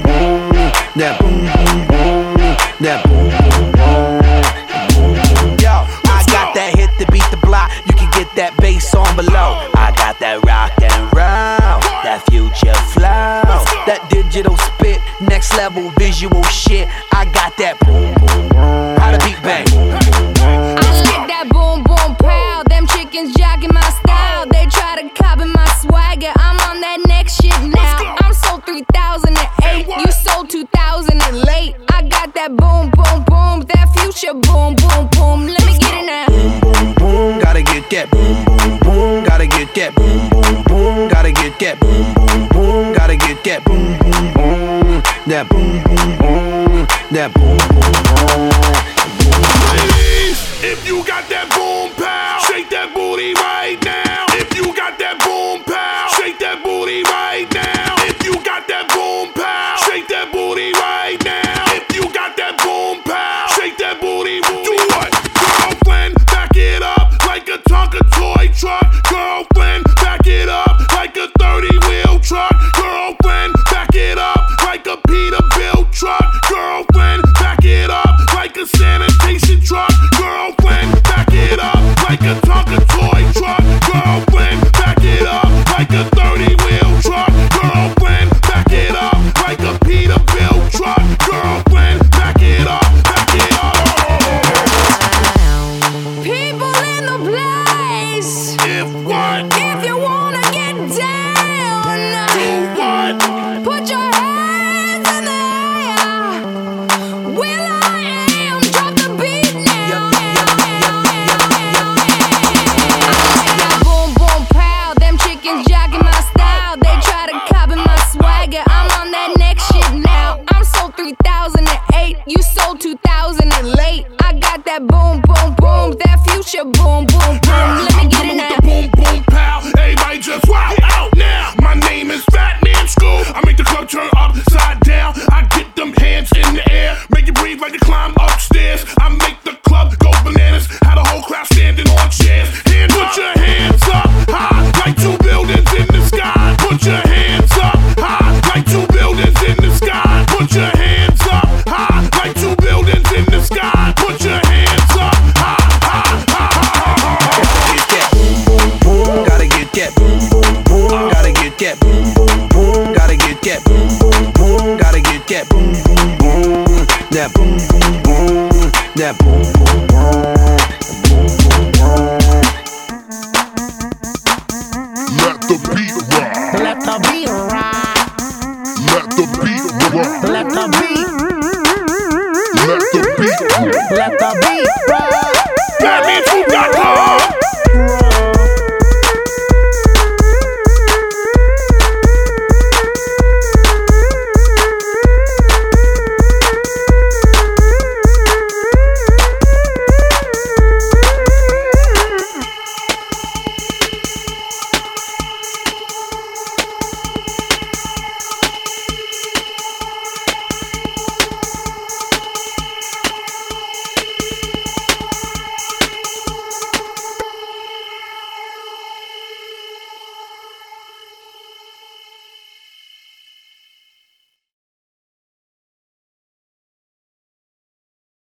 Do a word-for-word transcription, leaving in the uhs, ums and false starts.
boom, that boom boom boom, that boom boom boom. Yo, I got that hit to beat the block. You can get that bass on below. I got that rock and roll, that future flow, that digital spit, next level visual shit. I got that boom boom boom. How the beat bang? I like that boom boom pow. Them chickens jogging my style. They try to copy my swagger. I'm on that next shit now. I'm sold three thousand eight. You sold two thousand and late. I got that boom boom boom. That future boom boom boom. Let me get it now. Boom boom boom. Gotta get that boom boom boom. Gotta get that boom boom boom. Gotta get that boom boom boom. Gotta get that boom boom boom. That boom boom boom. That boom boom boom. Ladies, if you got that boom pow, shake that booty right now. If you got that boom pow, shake that booty right now. If you got that boom pow, shake that booty right now. If you got that boom pow, shake that booty. Do what? Girlfriend, back it up like a Tonka toy truck. Girlfriend, back it up like a thirty wheel truck. Girlfriend, back it up like a Peterbilt truck. Girlfriend, back it up like a sanitation truck. Girlfriend, back it up like a Tonka toy truck. Girlfriend, back it up like a thirty wheel truck. Girlfriend, back it up like a Peterbilt truck. Girlfriend, back it up, back it up. People in the place. If what? If you wanna get down, Do what? put your hands in the air. Will I am, drop the beat now. That boom boom pow, them chickens jogging my style. They try to copy my swagger. I'm on that next shit now. I'm sold three thousand eight. You sold two thousand and late. I got that boom boom boom, that future boom boom boom. Let me get it now. Boom boom pow, everybody just wow out now. My name is Fat Man School. I make the club turn upside down. I get them hands in the air, make you breathe like you climb upstairs. I make the club go bananas. Had a whole crowd standing on chairs. Hands, put your hands up high like two buildings in the sky. Put your hands up high like two buildings in the sky. Put your hands up high like two buildings in the sky. Put your hands up high, high, high, high, high. Get that boom boom boom. Gotta get that boom boom boom. Gotta get that boom boom boom. Gotta get that boom boom boom. Gotta get that boom boom boom. That boom boom boom. That boom boom boom. Boom boom boom. Let the beat rock. Let the beat rock. Let the beat rock. Let the beat. Let the beat rock. Let the beat.